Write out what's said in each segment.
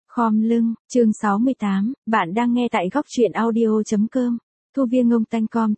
Khom lưng, chương 68, bạn đang nghe tại góc truyện audio.com. Thu viên ngông tanh com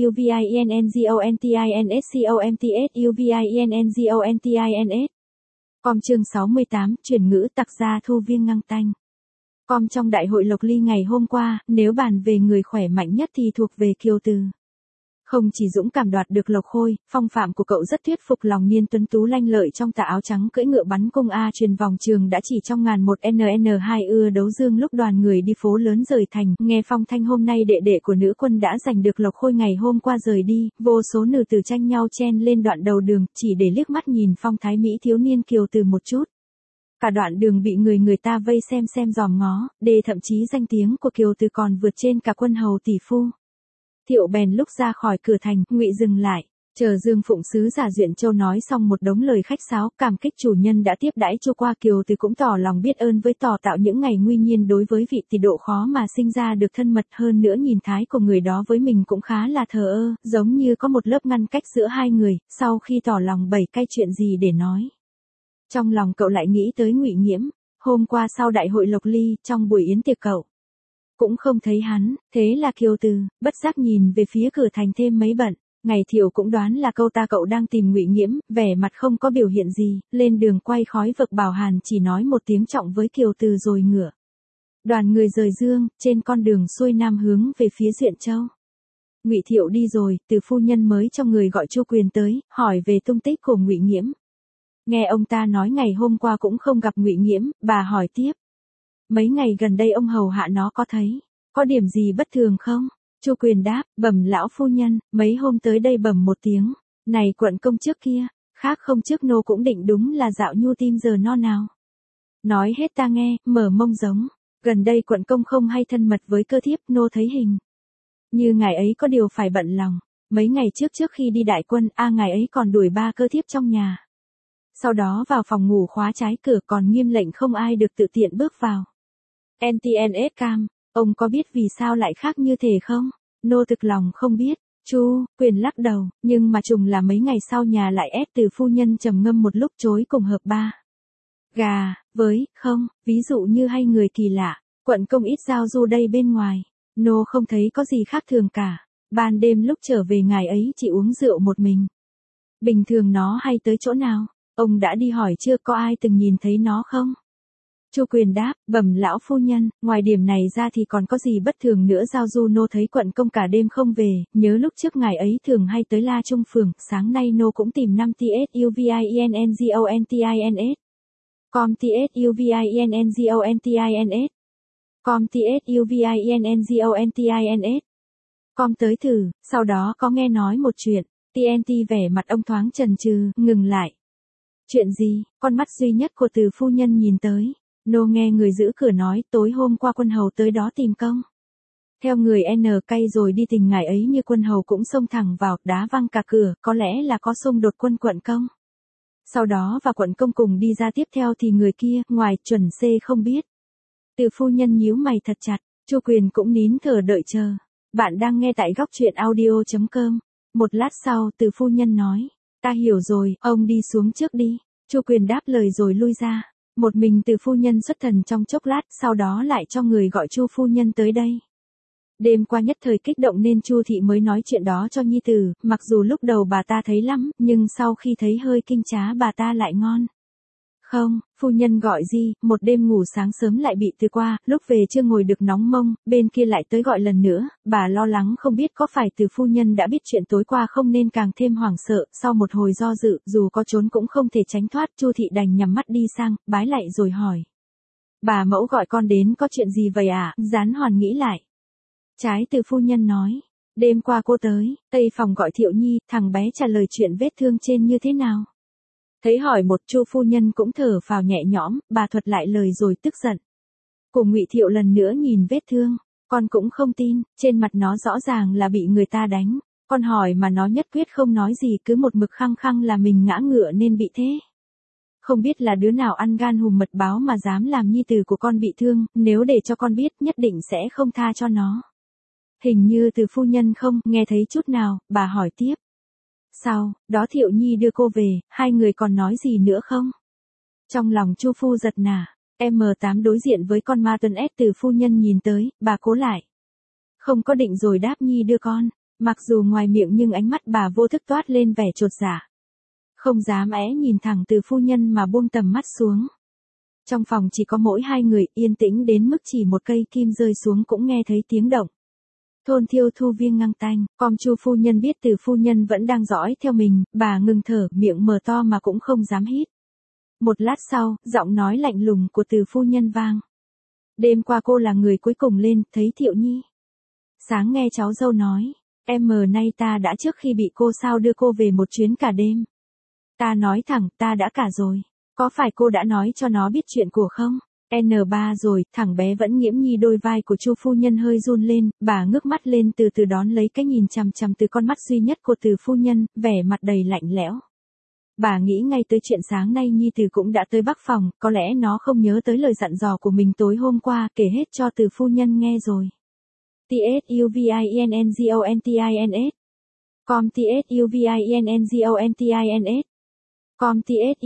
tsuvinngongtscomtsuvinngongts. Com chương 68, chuyển ngữ tặc gia thu viên ngăng tanh. Com trong đại hội Lộc Ly ngày hôm qua, nếu bàn về người khỏe mạnh nhất thì thuộc về Kiều Từ. Không chỉ dũng cảm đoạt được Lộc Khôi, phong phạm của cậu rất thuyết phục lòng niên tuấn tú lanh lợi trong tà áo trắng cưỡi ngựa bắn cung A truyền vòng trường đã chỉ trong ngàn một NN2 ưa đấu dương lúc đoàn người đi phố lớn rời thành, nghe phong thanh hôm nay đệ đệ của nữ quân đã giành được Lộc Khôi ngày hôm qua rời đi, vô số nữ tử tranh nhau chen lên đoạn đầu đường, chỉ để liếc mắt nhìn phong thái mỹ thiếu niên Kiều Từ một chút. Cả đoạn đường bị người ta vây xem dòm ngó, thậm chí danh tiếng của Kiều Từ còn vượt trên cả quân hầu tỷ phu. Thiệu bèn lúc ra khỏi cửa thành, Ngụy dừng lại, chờ Dương Phụng sứ giả Duyện Châu nói xong một đống lời khách sáo, cảm kích chủ nhân đã tiếp đãi cho qua. Kiều Từ cũng tỏ lòng biết ơn với Tỏ Tạo những ngày nguy nhiên đối với vị tỷ độ khó mà sinh ra được thân mật, hơn nữa nhìn thái của người đó với mình cũng khá là thờ ơ, giống như có một lớp ngăn cách giữa hai người. Sau khi tỏ lòng bày cay chuyện gì để nói, trong lòng cậu lại nghĩ tới Ngụy Nghiễm. Hôm qua sau đại hội Lộc Ly, trong buổi yến tiệc cậu cũng không thấy hắn, thế là Kiều Từ bất giác nhìn về phía cửa thành thêm mấy bận. Ngày Thiệu cũng đoán là cậu đang tìm Ngụy Nghiễm, vẻ mặt không có biểu hiện gì, lên đường quay khói vực bảo Hàn chỉ nói một tiếng trọng với Kiều Từ rồi ngựa. Đoàn người rời Dương, trên con đường xuôi nam hướng về phía Duyện Châu. Ngụy Thiệu đi rồi, Từ phu nhân mới cho người gọi Chu Quyền tới, hỏi về tung tích của Ngụy Nghiễm. Nghe ông ta nói ngày hôm qua cũng không gặp Ngụy Nghiễm, bà hỏi tiếp. Mấy ngày gần đây ông hầu hạ nó có thấy có điểm gì bất thường không? Chu Quyền đáp, bẩm lão phu nhân, mấy hôm tới đây bẩm một tiếng, này quận công trước kia, khác không trước nô cũng định đúng là dạo nhu tim giờ no nào. Nói hết ta nghe, mở mông giống, gần đây quận công không hay thân mật với cơ thiếp, nô thấy hình như ngài ấy có điều phải bận lòng. Mấy ngày trước khi đi đại quân, ngài ấy còn đuổi 3 cơ thiếp trong nhà. Sau đó vào phòng ngủ khóa trái cửa, còn nghiêm lệnh không ai được tự tiện bước vào. NTNS cam, ông có biết vì sao lại khác như thế không? Nô thực lòng không biết. Chu Quyền lắc đầu, nhưng mà trùng là mấy ngày sau nhà lại ép Từ phu nhân trầm ngâm một lúc chối cùng hợp ba gà với không, ví dụ như hay người kỳ lạ, quận công ít giao du đây bên ngoài, nô không thấy có gì khác thường cả. Ban đêm lúc trở về ngài ấy chỉ uống rượu một mình. Bình thường nó hay tới chỗ nào? Ông đã đi hỏi chưa, có ai từng nhìn thấy nó không? Chu Quyền đáp, bẩm lão phu nhân, ngoài điểm này ra thì còn có gì bất thường nữa, giao du nô thấy quận công cả đêm không về, nhớ lúc trước ngài ấy thường hay tới La Trung phường, sáng nay nô cũng tìm 5 tsuvinngongts. Com tsuvinngongts. Com tsuvinngongts. Com tới thử, sau đó có nghe nói một chuyện, TNT vẻ mặt ông thoáng chần chừ, ngừng lại. Chuyện gì? Con mắt duy nhất của Từ phu nhân nhìn tới. Nô nghe người giữ cửa nói, tối hôm qua quân hầu tới đó tìm công. Theo người N cay rồi đi tình ngài ấy, như quân hầu cũng xông thẳng vào, đá văng cả cửa, có lẽ là có xung đột quân quận công. Sau đó và quận công cùng đi ra, tiếp theo thì người kia, ngoài chuẩn C không biết. Từ phu nhân nhíu mày thật chặt, Chu Quyền cũng nín thở đợi chờ. Bạn đang nghe tại góc truyện audio.com. Một lát sau, Từ phu nhân nói, ta hiểu rồi, ông đi xuống trước đi. Chu Quyền đáp lời rồi lui ra. Một mình Từ phu nhân xuất thần trong chốc lát, sau đó lại cho người gọi Chu phu nhân tới đây. Đêm qua nhất thời kích động nên Chu thị mới nói chuyện đó cho nhi tử, mặc dù lúc đầu bà ta thấy lắm, nhưng sau khi thấy hơi kinh trá bà ta lại ngon. Không, phu nhân gọi gì, một đêm ngủ sáng sớm lại bị từ qua, lúc về chưa ngồi được nóng mông, bên kia lại tới gọi lần nữa, bà lo lắng không biết có phải Từ phu nhân đã biết chuyện tối qua không nên càng thêm hoảng sợ. Sau một hồi do dự, dù có trốn cũng không thể tránh thoát, Chu thị đành nhắm mắt đi sang, bái lạy rồi hỏi. Bà mẫu gọi con đến có chuyện gì vậy ạ? Gián Hoàn nghĩ lại. Trái Từ phu nhân nói, đêm qua cô tới Tây phòng gọi Thiệu Nhi, thằng bé trả lời chuyện vết thương trên như thế nào. Thấy hỏi một, Chu phu nhân cũng thở phào nhẹ nhõm, bà thuật lại lời rồi tức giận. Của Ngụy Thiệu lần nữa nhìn vết thương, con cũng không tin, trên mặt nó rõ ràng là bị người ta đánh. Con hỏi mà nó nhất quyết không nói gì, cứ một mực khăng khăng là mình ngã ngựa nên bị thế. Không biết là đứa nào ăn gan hùm mật báo mà dám làm nhi tử của con bị thương, nếu để cho con biết nhất định sẽ không tha cho nó. Hình như Từ phu nhân không nghe thấy chút nào, bà hỏi tiếp. Sau đó Thiệu Nhi đưa cô về, hai người còn nói gì nữa không? Trong lòng Chu phu giật nả, M8 đối diện với con ma tuần S từ phu nhân nhìn tới, bà cố lại. Không có định rồi đáp nhi đưa con, mặc dù ngoài miệng nhưng ánh mắt bà vô thức toát lên vẻ chột dạ. Không dám nhìn thẳng từ phu nhân mà buông tầm mắt xuống. Trong phòng chỉ có mỗi hai người, yên tĩnh đến mức chỉ một cây kim rơi xuống cũng nghe thấy tiếng động. Thôn thiêu thu viên ngăng tanh, Chu phu nhân biết từ phu nhân vẫn đang dõi theo mình, bà ngừng thở, miệng mở to mà cũng không dám hít. Một lát sau, giọng nói lạnh lùng của từ phu nhân vang. Đêm qua cô là người cuối cùng lên, thấy Thiệu Nhi. Sáng nghe cháu dâu nói, nay ta đã trước khi bị cô sao đưa cô về một chuyến cả đêm. Ta nói thẳng, ta đã cả rồi. Có phải cô đã nói cho nó biết chuyện của không? N3 rồi, thằng bé vẫn nghiễm nhi. Đôi vai của Chu phu nhân hơi run lên, bà ngước mắt lên từ từ đón lấy cái nhìn chằm chằm từ con mắt duy nhất của từ phu nhân, vẻ mặt đầy lạnh lẽo. Bà nghĩ ngay tới chuyện sáng nay Nhi Từ cũng đã tới Bắc phòng, có lẽ nó không nhớ tới lời dặn dò của mình tối hôm qua, kể hết cho từ phu nhân nghe rồi. TSUVINNGONTINS Com TSUVINNGONTINS Com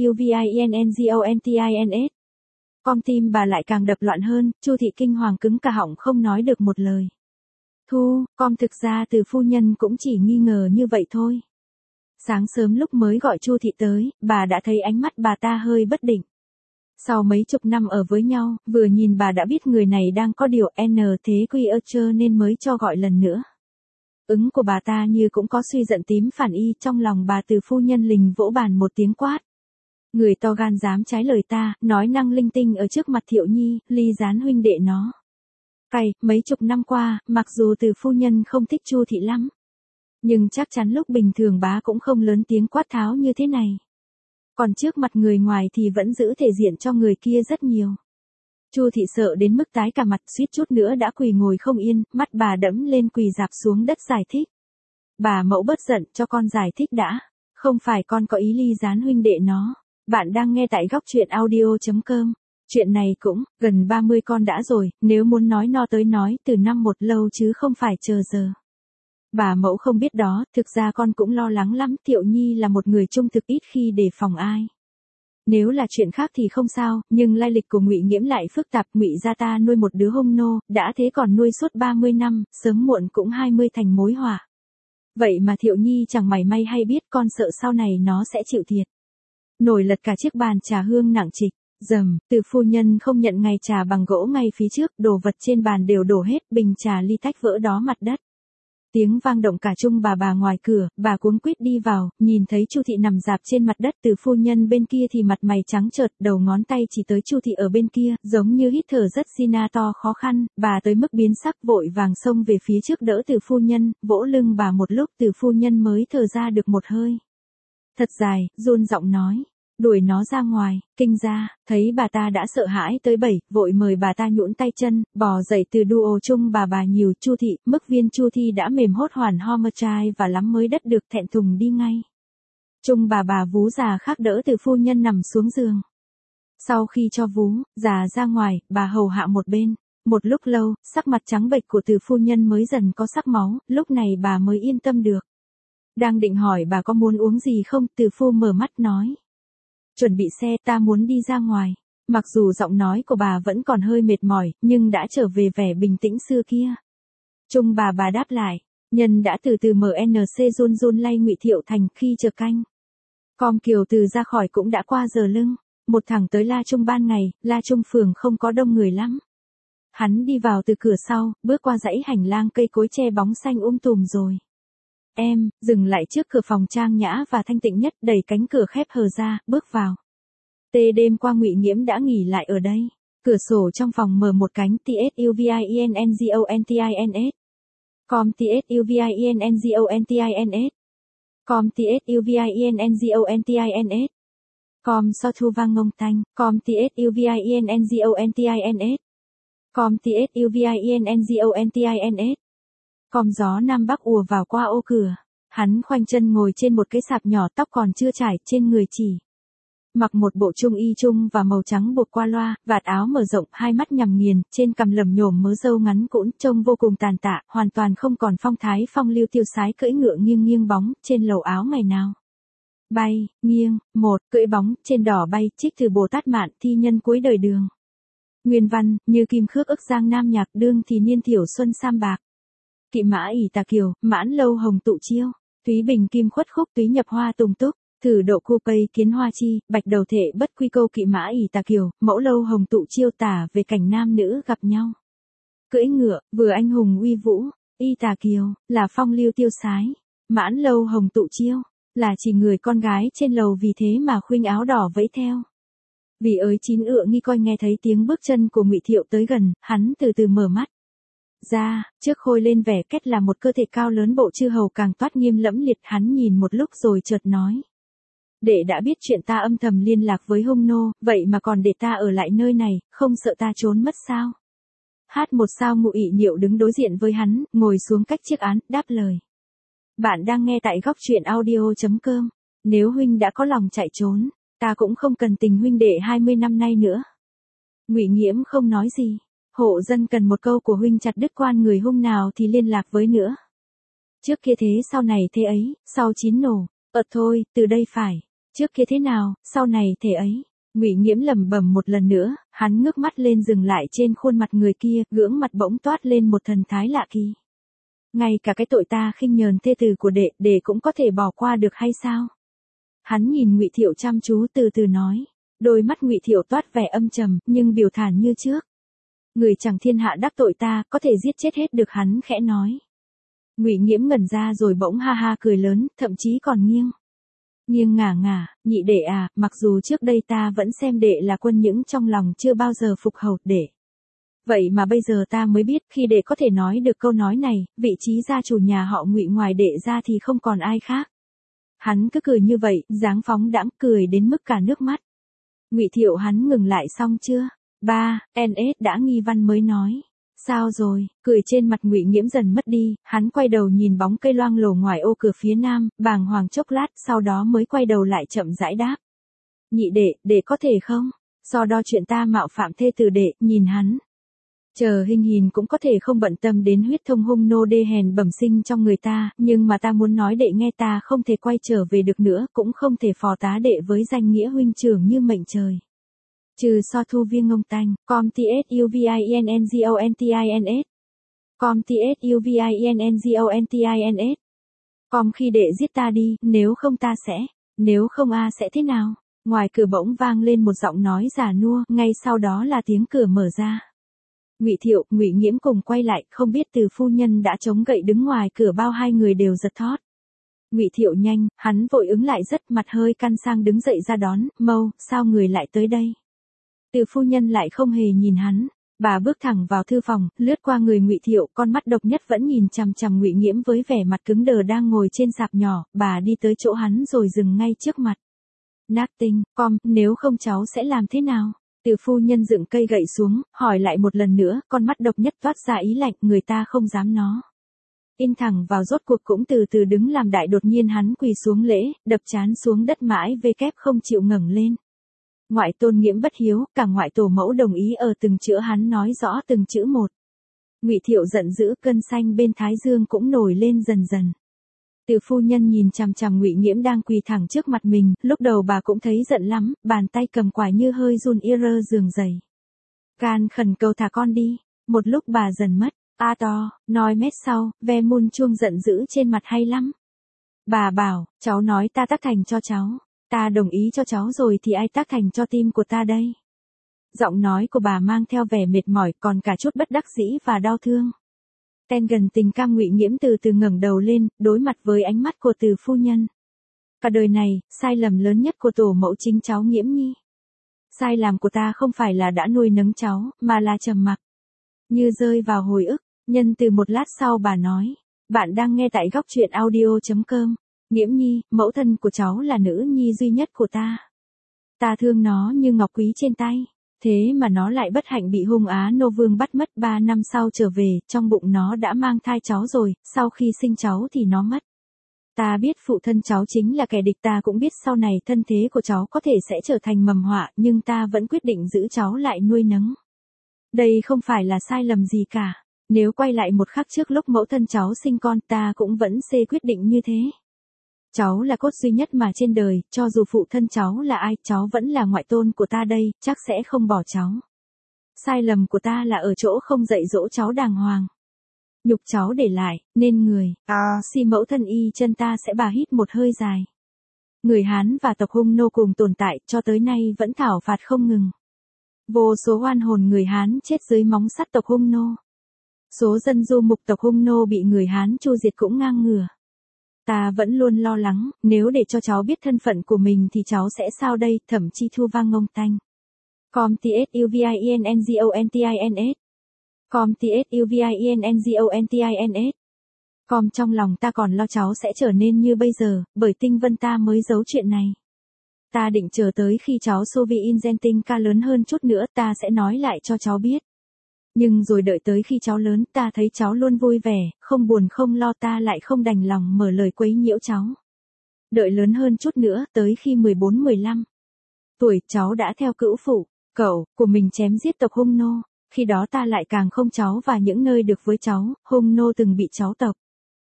TSUVINNGONTINS Com tim bà lại càng đập loạn hơn, Chu thị kinh hoàng cứng cả họng không nói được một lời. Thu, thực ra từ phu nhân cũng chỉ nghi ngờ như vậy thôi. Sáng sớm lúc mới gọi Chu thị tới, bà đã thấy ánh mắt bà ta hơi bất định. Sau mấy chục năm ở với nhau, vừa nhìn bà đã biết người này đang có điều thế quy nên mới cho gọi lần nữa. Ứng của bà ta như cũng có suy giận tím phản y, trong lòng bà từ phu nhân lình vỗ bàn một tiếng quát. Người to gan dám trái lời ta, nói năng linh tinh ở trước mặt Thiệu Nhi, ly gián huynh đệ nó. Mấy chục năm qua, mặc dù từ phu nhân không thích Chu thị lắm, nhưng chắc chắn lúc bình thường bá cũng không lớn tiếng quát tháo như thế này. Còn trước mặt người ngoài thì vẫn giữ thể diện cho người kia rất nhiều. Chu thị sợ đến mức tái cả mặt, suýt chút nữa đã quỳ ngồi không yên, mắt bà đẫm lên quỳ rạp xuống đất giải thích. Bà mẫu bớt giận, cho con giải thích đã. Không phải con có ý ly gián huynh đệ nó. Bạn đang nghe tại góc truyện audio.com. Chuyện này cũng, gần 30 con đã rồi, nếu muốn nói no tới nói từ năm một lâu chứ không phải chờ giờ. Bà mẫu không biết đó, thực ra con cũng lo lắng lắm, Thiệu Nhi là một người trung thực ít khi đề phòng ai. Nếu là chuyện khác thì không sao, nhưng lai lịch của Ngụy Nghiễm lại phức tạp, Ngụy gia ta nuôi một đứa hông nô, đã thế còn nuôi suốt 30 năm, sớm muộn cũng 20 thành mối họa. Vậy mà Thiệu Nhi chẳng mảy may hay biết, con sợ sau này nó sẽ chịu thiệt. Nổi lật cả chiếc bàn trà hương nặng trịch, từ phu nhân không nhận ngày trà bằng gỗ ngay phía trước, đồ vật trên bàn đều đổ hết, bình trà ly tách vỡ đó mặt đất. Tiếng vang động cả chung bà ngoài cửa, bà cuống quýt đi vào, nhìn thấy Chu thị nằm rạp trên mặt đất, từ phu nhân bên kia thì mặt mày trắng trợt, đầu ngón tay chỉ tới Chu thị ở bên kia, giống như hít thở rất to khó khăn, bà tới mức biến sắc vội vàng xông về phía trước đỡ từ phu nhân, vỗ lưng bà một lúc từ phu nhân mới thở ra được một hơi. Thật dài, run giọng nói. Đuổi nó ra ngoài, kinh ra, thấy bà ta đã sợ hãi tới vội mời bà ta nhũn tay chân, bò dậy từ duo chung bà nhiều. Chu thị, mức viên Chu thi đã mềm hốt hoàn ho mơ trai và lắm mới đất được, thẹn thùng đi ngay. Chung bà vú già khác đỡ từ phu nhân nằm xuống giường. Sau khi cho vú già ra ngoài, bà hầu hạ một bên. Một lúc lâu, sắc mặt trắng bệch của từ phu nhân mới dần có sắc máu, lúc này bà mới yên tâm được. Đang định hỏi bà có muốn uống gì không, từ phu mở mắt nói. Chuẩn bị xe, ta muốn đi ra ngoài. Mặc dù giọng nói của bà vẫn còn hơi mệt mỏi, nhưng đã trở về vẻ bình tĩnh xưa kia. Chung bà đáp lại. Nhân đã từ từ MNC run lay Ngụy Thiệu Thành khi chờ canh. Kiều từ ra khỏi cũng đã qua giờ lưng. Một thằng tới La Trung ban ngày, La Trung phường không có đông người lắm. Hắn đi vào từ cửa sau, bước qua dãy hành lang cây cối che bóng xanh tùm rồi. Dừng lại trước cửa phòng trang nhã và thanh tịnh nhất, đẩy cánh cửa khép hờ ra, bước vào. Đêm qua Ngụy Nghiễm đã nghỉ lại ở đây. Cửa sổ trong phòng mở một cánh, TSUVINNGONTINS. Com TSUVINNGONTINS. Com TSUVINNGONTINS. Com so thu vang ngông tanh. Com TSUVINNGONTINS. Com TSUVINNGONTINS. Com gió nam bắc ùa vào qua ô cửa. Hắn khoanh chân ngồi trên một cái sạp nhỏ, tóc còn chưa trải, trên người chỉ mặc một bộ trung y chung và màu trắng buộc qua loa, vạt áo mở rộng, hai mắt nhằm nghiền, trên cằm lẩm nhổm mớ râu ngắn cũn, trông vô cùng tàn tạ, hoàn toàn không còn phong thái phong lưu tiêu sái, cưỡi ngựa nghiêng bóng trên lầu áo ngày nào. Bay, nghiêng, cưỡi bóng trên đỏ bay, trích từ Bồ Tát Mạn thi nhân cuối đời đường. Nguyên văn, như kim khước ức giang nam nhạc đương thì niên thiểu xuân sam bạc. Kỵ mã ỷ tà kiều, mãn lâu hồng tụ chiêu. Túy bình kim khuất khúc túy nhập hoa tùng túc. Thử độ cu pây kiến hoa chi, bạch đầu thể bất quy câu kỵ mã ỷ tà kiều, mẫu lâu hồng tụ chiêu tả về cảnh nam nữ gặp nhau. Cưỡi ngựa, vừa anh hùng uy vũ, y tà kiều, là phong lưu tiêu sái. Mãn lâu hồng tụ chiêu, là chỉ người con gái trên lầu vì thế mà khuynh áo đỏ vẫy theo. Vì ới chín ựa nghi coi nghe thấy tiếng bước chân của Ngụy Thiệu tới gần, hắn từ từ mở mắt ra, trước khôi lên vẻ kết là một cơ thể cao lớn bộ chư hầu càng toát nghiêm lẫm liệt. Hắn nhìn một lúc rồi chợt nói: Đệ đã biết chuyện ta âm thầm liên lạc với hung nô, vậy mà còn để ta ở lại nơi này, không sợ ta trốn mất sao? Hát một sao Ngụ Ỷ Nhiệu đứng đối diện với hắn, ngồi xuống cách chiếc án, đáp lời: Bạn đang nghe tại góc truyện audio.com. Nếu huynh đã có lòng chạy trốn, ta cũng không cần tình huynh đệ 20 năm nay nữa. Ngụy Nghiễm không nói gì. Hộ dân cần một câu của huynh chặt đứt quan người hung nào thì liên lạc với nữa. Trước kia thế sau này thế ấy, sau chín nổ. Thôi, từ đây phải. Trước kia thế nào, sau này thế ấy. Ngụy Nghiễm lẩm bẩm một lần nữa, hắn ngước mắt lên dừng lại trên khuôn mặt người kia, gương mặt bỗng toát lên một thần thái lạ kỳ. Ngay cả cái tội ta khinh nhờn thê tử của đệ cũng có thể bỏ qua được hay sao? Hắn nhìn Ngụy Thiệu chăm chú từ từ nói. Đôi mắt Ngụy Thiệu toát vẻ âm trầm, nhưng biểu thản như trước. Người chẳng thiên hạ đắc tội ta, có thể giết chết hết được, hắn khẽ nói. Ngụy Nghiễm ngẩn ra rồi bỗng ha ha cười lớn, thậm chí còn nghiêng ngả, nhị đệ à, mặc dù trước đây ta vẫn xem đệ là quân những trong lòng chưa bao giờ phục hầu đệ. Vậy mà bây giờ ta mới biết khi đệ có thể nói được câu nói này, vị trí gia chủ nhà họ Ngụy ngoài đệ ra thì không còn ai khác. Hắn cứ cười như vậy, dáng phóng đãng cười đến mức cả nước mắt. Ngụy Thiệu hắn ngừng lại xong chưa? Ba, NS đã nghi văn mới nói. Sao rồi? Cười trên mặt Ngụy Nghiễm dần mất đi, hắn quay đầu nhìn bóng cây loang lổ ngoài ô cửa phía nam, bàng hoàng chốc lát, sau đó mới quay đầu lại chậm rãi đáp. Nhị đệ có thể không? Do đo chuyện ta mạo phạm thê tử đệ, nhìn hắn. Chờ hình hình cũng có thể không bận tâm đến huyết thông hung nô đê hèn bẩm sinh trong người ta, nhưng mà ta muốn nói đệ nghe, ta không thể quay trở về được nữa, cũng không thể phò tá đệ với danh nghĩa huynh trưởng như mệnh trời. Trừ so thu viên ngông tanh, com ts uvinngontins. Com ts uvinngontins. Com khi đệ giết ta đi, nếu không ta sẽ, nếu không a sẽ thế nào? Ngoài cửa bỗng vang lên một giọng nói già nua, ngay sau đó là tiếng cửa mở ra. Ngụy Thiệu, Ngụy Nghiễm cùng quay lại, không biết Từ phu nhân đã chống gậy đứng ngoài cửa bao hai người đều giật thót. Ngụy Thiệu nhanh, hắn vội ứng lại rất mặt hơi căn sang đứng dậy ra đón, Mâu, sao người lại tới đây? Từ phu nhân lại không hề nhìn hắn, bà bước thẳng vào thư phòng, lướt qua người Ngụy Thiệu, con mắt độc nhất vẫn nhìn chằm chằm Ngụy Nghiễm với vẻ mặt cứng đờ đang ngồi trên sạp nhỏ, bà đi tới chỗ hắn rồi dừng ngay trước mặt. Nothing, nếu không cháu sẽ làm thế nào? Từ phu nhân dựng cây gậy xuống, hỏi lại một lần nữa, con mắt độc nhất toát ra ý lạnh, người ta không dám nó. In thẳng vào rốt cuộc cũng từ từ đứng làm đại, đột nhiên hắn quỳ xuống lễ, đập trán xuống đất mãi về kép không chịu ngẩng lên. Ngoại tôn Nghiễm bất hiếu, cả ngoại tổ mẫu đồng ý ở từng chữ hắn nói rõ từng chữ một. Ngụy Thiệu giận dữ, cơn xanh bên thái dương cũng nổi lên dần dần. Từ phu nhân nhìn chằm chằm Ngụy Nghiễm đang quỳ thẳng trước mặt mình, lúc đầu bà cũng thấy giận lắm, bàn tay cầm quải như hơi run rơ giường dày. Can khẩn cầu thả con đi, một lúc bà dần mất, to, nói mét sau, ve mun chuông giận dữ trên mặt hay lắm. Bà bảo, cháu nói ta tác thành cho cháu, ta đồng ý cho cháu rồi thì ai tác thành cho tim của ta đây? Giọng nói của bà mang theo vẻ mệt mỏi còn cả chút bất đắc dĩ và đau thương. Ten gần tình cam. Ngụy Nghiễm từ từ ngẩng đầu lên, đối mặt với ánh mắt của Từ phu nhân. Cả đời này, sai lầm lớn nhất của tổ mẫu chính cháu Nghiễm nhi. Sai lầm của ta không phải là đã nuôi nấng cháu, mà là trầm mặc. Như rơi vào hồi ức, nhân từ một lát sau bà nói, bạn đang nghe tại góc truyện audio.com. Nghiễm nhi, mẫu thân của cháu là nữ nhi duy nhất của ta. Ta thương nó như ngọc quý trên tay. Thế mà nó lại bất hạnh bị hung Á Nô Vương bắt mất. 3 năm sau trở về, trong bụng nó đã mang thai cháu rồi, sau khi sinh cháu thì nó mất. Ta biết phụ thân cháu chính là kẻ địch, ta cũng biết sau này thân thế của cháu có thể sẽ trở thành mầm họa, nhưng ta vẫn quyết định giữ cháu lại nuôi nấng. Đây không phải là sai lầm gì cả. Nếu quay lại một khắc trước lúc mẫu thân cháu sinh con, ta cũng vẫn quyết định như thế. Cháu là cốt duy nhất mà trên đời, cho dù phụ thân cháu là ai, cháu vẫn là ngoại tôn của ta đây, chắc sẽ không bỏ cháu. Sai lầm của ta là ở chỗ không dạy dỗ cháu đàng hoàng. Nhục cháu để lại, nên người, si mẫu thân y chân ta sẽ bà hít một hơi dài. Người Hán và tộc Hung nô cùng tồn tại cho tới nay vẫn thảo phạt không ngừng. Vô số oan hồn người Hán chết dưới móng sắt tộc Hung nô. Số dân du mục tộc Hung nô bị người Hán tru diệt cũng ngang ngửa. Ta vẫn luôn lo lắng, nếu để cho cháu biết thân phận của mình thì cháu sẽ sao đây, thậm chí thu vang ngông tanh. Com tsuvinngontins. Com tsuvinngontins. Com trong lòng ta còn lo cháu sẽ trở nên như bây giờ, bởi tinh vân ta mới giấu chuyện này. Ta định chờ tới khi cháu Sovi Ingenting ca lớn hơn chút nữa ta sẽ nói lại cho cháu biết. Nhưng rồi đợi tới khi cháu lớn ta thấy cháu luôn vui vẻ, không buồn không lo ta lại không đành lòng mở lời quấy nhiễu cháu. Đợi lớn hơn chút nữa tới khi 14-15 tuổi cháu đã theo cữu phụ, cậu, của mình chém giết tộc Hung nô. Khi đó ta lại càng không cháu và những nơi được với cháu, Hung nô từng bị cháu tộc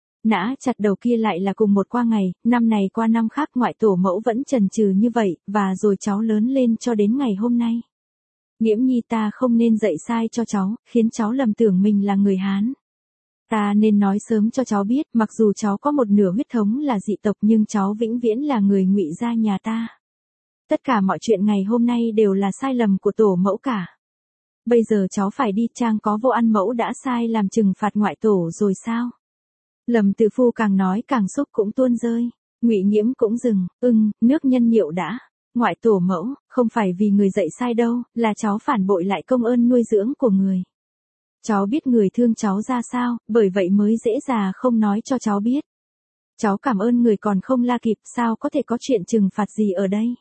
nã chặt đầu kia lại là cùng một qua ngày, năm này qua năm khác ngoại tổ mẫu vẫn chần chừ như vậy, và rồi cháu lớn lên cho đến ngày hôm nay. Nghiễm nhi ta không nên dạy sai cho cháu, khiến cháu lầm tưởng mình là người Hán. Ta nên nói sớm cho cháu biết, mặc dù cháu có một nửa huyết thống là dị tộc nhưng cháu vĩnh viễn là người Ngụy gia nhà ta. Tất cả mọi chuyện ngày hôm nay đều là sai lầm của tổ mẫu cả. Bây giờ cháu phải đi, Trang có vô ăn mẫu đã sai làm trừng phạt ngoại tổ rồi sao? Lầm Từ Phu càng nói càng xúc cũng tuôn rơi. Ngụy Nghiễm cũng dừng, nước nhân nhịu đã. Ngoại tổ mẫu, không phải vì người dạy sai đâu, là cháu phản bội lại công ơn nuôi dưỡng của người. Cháu biết người thương cháu ra sao, bởi vậy mới dễ dàng không nói cho cháu biết. Cháu cảm ơn người còn không la kịp, sao có thể có chuyện trừng phạt gì ở đây.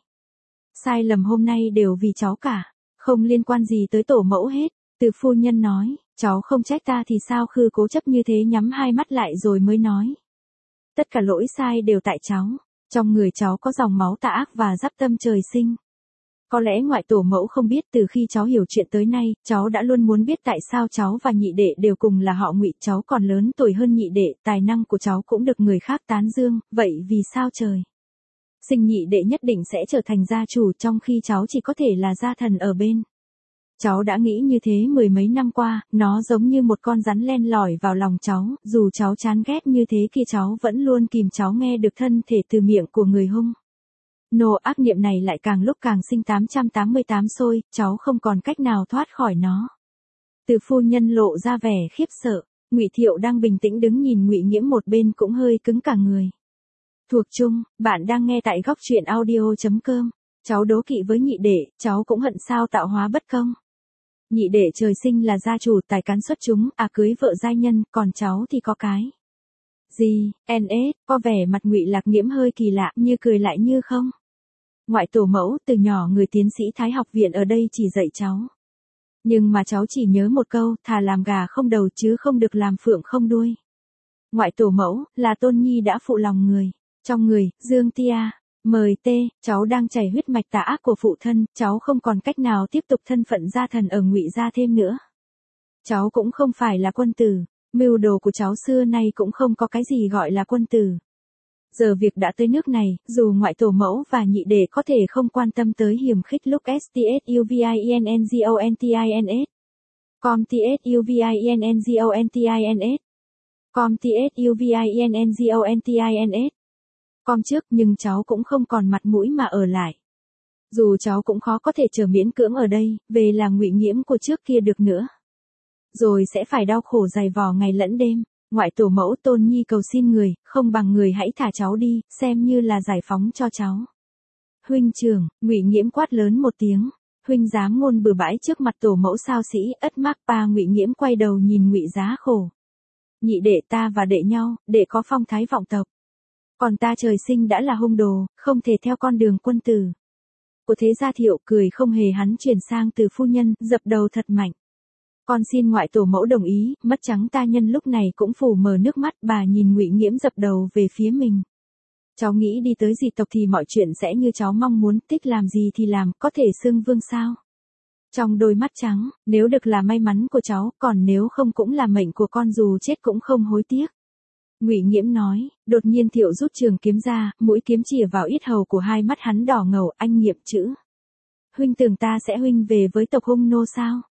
Sai lầm hôm nay đều vì cháu cả, không liên quan gì tới tổ mẫu hết. Từ phu nhân nói, cháu không trách ta thì sao, Khư cố chấp như thế nhắm hai mắt lại rồi mới nói. Tất cả lỗi sai đều tại cháu. Trong người cháu có dòng máu tà ác và giáp tâm trời sinh. Có lẽ ngoại tổ mẫu không biết, từ khi cháu hiểu chuyện tới nay, cháu đã luôn muốn biết tại sao cháu và nhị đệ đều cùng là họ Ngụy. Cháu còn lớn tuổi hơn nhị đệ, tài năng của cháu cũng được người khác tán dương, vậy vì sao trời sinh nhị đệ nhất định sẽ trở thành gia chủ trong khi cháu chỉ có thể là gia thần ở bên. Cháu đã nghĩ như thế mười mấy năm qua, nó giống như một con rắn len lỏi vào lòng cháu, dù cháu chán ghét như thế kia cháu vẫn luôn kìm cháu nghe được thân thể từ miệng của người Hung nô. Ác niệm này lại càng lúc càng sinh 888 sôi, cháu không còn cách nào thoát khỏi nó. Từ phu nhân lộ ra vẻ khiếp sợ, Ngụy Thiệu đang bình tĩnh đứng nhìn Ngụy Nghiễm một bên cũng hơi cứng cả người. Thuộc chung, bạn đang nghe tại góc truyện audio.com. Cháu đố kỵ với nhị đệ, cháu cũng hận sao tạo hóa bất công. Nhị đệ trời sinh là gia chủ, tài cán xuất chúng, cưới vợ giai nhân, còn cháu thì có cái gì, có vẻ mặt Ngụy Lạc Nghiễm hơi kỳ lạ, như cười lại như không. Ngoại tổ mẫu, từ nhỏ người tiến sĩ Thái học viện ở đây chỉ dạy cháu. Nhưng mà cháu chỉ nhớ một câu, thà làm gà không đầu chứ không được làm phượng không đuôi. Ngoại tổ mẫu, là Tôn Nhi đã phụ lòng người. Trong người, Dương Tia, mời tê, cháu đang chảy huyết mạch tà ác của phụ thân, cháu không còn cách nào tiếp tục thân phận gia thần ở Ngụy gia thêm nữa. Cháu cũng không phải là quân tử, mưu đồ của cháu xưa nay cũng không có cái gì gọi là quân tử. Giờ việc đã tới nước này, dù ngoại tổ mẫu và nhị đệ có thể không quan tâm tới hiềm khích lúc stsuvinngontins. Com tsuvinngontins. Com tsuvinngontins. Com trước, nhưng cháu cũng không còn mặt mũi mà ở lại. Dù cháu cũng khó có thể chờ miễn cưỡng ở đây, về là Ngụy Nghiễm của trước kia được nữa. Rồi sẽ phải đau khổ dày vò ngày lẫn đêm. Ngoại tổ mẫu, Tôn Nhi cầu xin người, không bằng người hãy thả cháu đi, xem như là giải phóng cho cháu. Huynh trưởng, Ngụy Nghiễm quát lớn một tiếng. Huynh dám ngôn bừa bãi trước mặt tổ mẫu sao sĩ, ất mác pa. Ngụy Nghiễm quay đầu nhìn Ngụy Giá Khổ. Nhị đệ ta và đệ nhau, đệ có phong thái vọng tộc. Còn ta trời sinh đã là hung đồ, không thể theo con đường quân tử. Của Thế Gia Thiệu cười không hề, hắn chuyển sang Từ phu nhân, dập đầu thật mạnh. Con xin ngoại tổ mẫu đồng ý, mất trắng ta nhân lúc này cũng phủ mờ nước mắt. Bà nhìn Ngụy Nghiễm dập đầu về phía mình. Cháu nghĩ đi tới dị tộc thì mọi chuyện sẽ như cháu mong muốn, thích làm gì thì làm, có thể xưng vương sao. Trong đôi mắt trắng, nếu được là may mắn của cháu, còn nếu không cũng là mệnh của con, dù chết cũng không hối tiếc. Ngụy Nghiễm nói, đột nhiên Thiệu rút trường kiếm ra, mũi kiếm chìa vào yết hầu của hai mắt hắn đỏ ngầu. Anh Nghiệm chữ. Huynh tưởng ta sẽ huynh về với tộc Hung nô sao?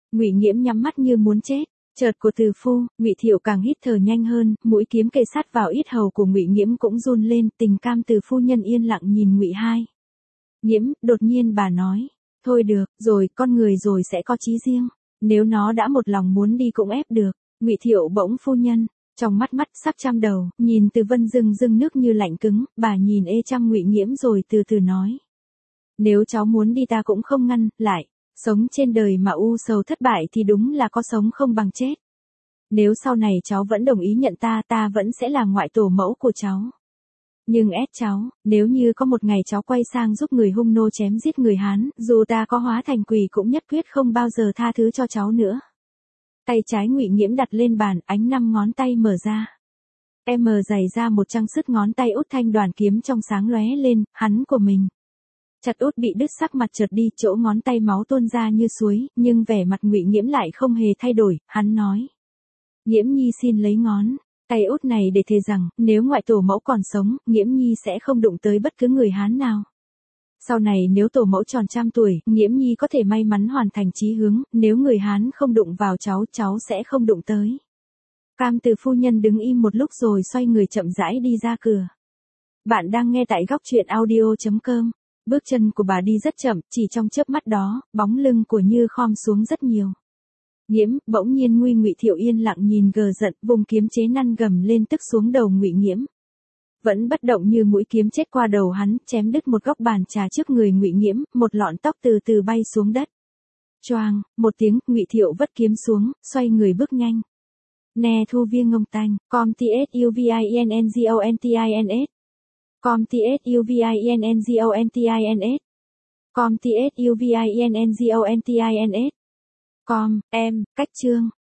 Ngụy Nghiễm nhắm mắt như muốn chết. Chợt của Từ Phu, Ngụy Thiệu càng hít thở nhanh hơn, mũi kiếm kề sát vào yết hầu của Ngụy Nghiễm cũng run lên, Tình Cam Từ phu nhân yên lặng nhìn Ngụy Hai. Nghiễm, đột nhiên bà nói, thôi được, rồi, con người rồi sẽ có chí riêng, nếu nó đã một lòng muốn đi cũng ép được. Ngụy Thiệu bỗng phu nhân, trong mắt sắc trăm đầu, nhìn Từ Vân rưng rưng nước như lạnh cứng, bà nhìn ê chăm Ngụy Nghiễm rồi từ từ nói. Nếu cháu muốn đi ta cũng không ngăn, lại, sống trên đời mà u sầu thất bại thì đúng là có sống không bằng chết. Nếu sau này cháu vẫn đồng ý nhận ta vẫn sẽ là ngoại tổ mẫu của cháu. Nhưng ép cháu, nếu như có một ngày cháu quay sang giúp người Hung nô chém giết người Hán, dù ta có hóa thành quỷ cũng nhất quyết không bao giờ tha thứ cho cháu nữa. Tay trái Ngụy Nghiễm đặt lên bàn, ánh 5 ngón tay mở ra. Dày ra một trang sức ngón tay út thanh đoàn kiếm trong sáng lóe lên, hắn của mình. Chặt út bị đứt, sắc mặt chợt đi, chỗ ngón tay máu tuôn ra như suối, nhưng vẻ mặt Ngụy Nghiễm lại không hề thay đổi, hắn nói. Nghiễm Nhi xin lấy ngón tay út này để thề rằng, nếu ngoại tổ mẫu còn sống, Nghiễm Nhi sẽ không đụng tới bất cứ người Hán nào. Sau này nếu tổ mẫu tròn 100 tuổi, Nghiễm Nhi có thể may mắn hoàn thành chí hướng, nếu người Hán không đụng vào cháu sẽ không đụng tới. Cam Từ phu nhân đứng im một lúc rồi xoay người chậm rãi đi ra cửa. Bạn đang nghe tại góc truyện audio.com. Bước chân của bà đi rất chậm, chỉ trong chớp mắt đó, bóng lưng của Như khom xuống rất nhiều. Nghiễm, bỗng nhiên Ngụy Thiệu yên lặng nhìn gờ giận, vùng kiếm chế năn gầm lên tức xuống đầu Ngụy Nghiễm. Vẫn bất động như mũi kiếm chết qua đầu hắn, chém đứt một góc bàn trà trước người Ngụy Nghiễm, một lọn tóc từ từ bay xuống đất. Choang, một tiếng, Ngụy Thiệu vất kiếm xuống, xoay người bước nhanh. Nè thu viên ngông tanh, com tsuvinngons. Com tsuvinngons. Com tsuvinngons. Com, em, cách chương.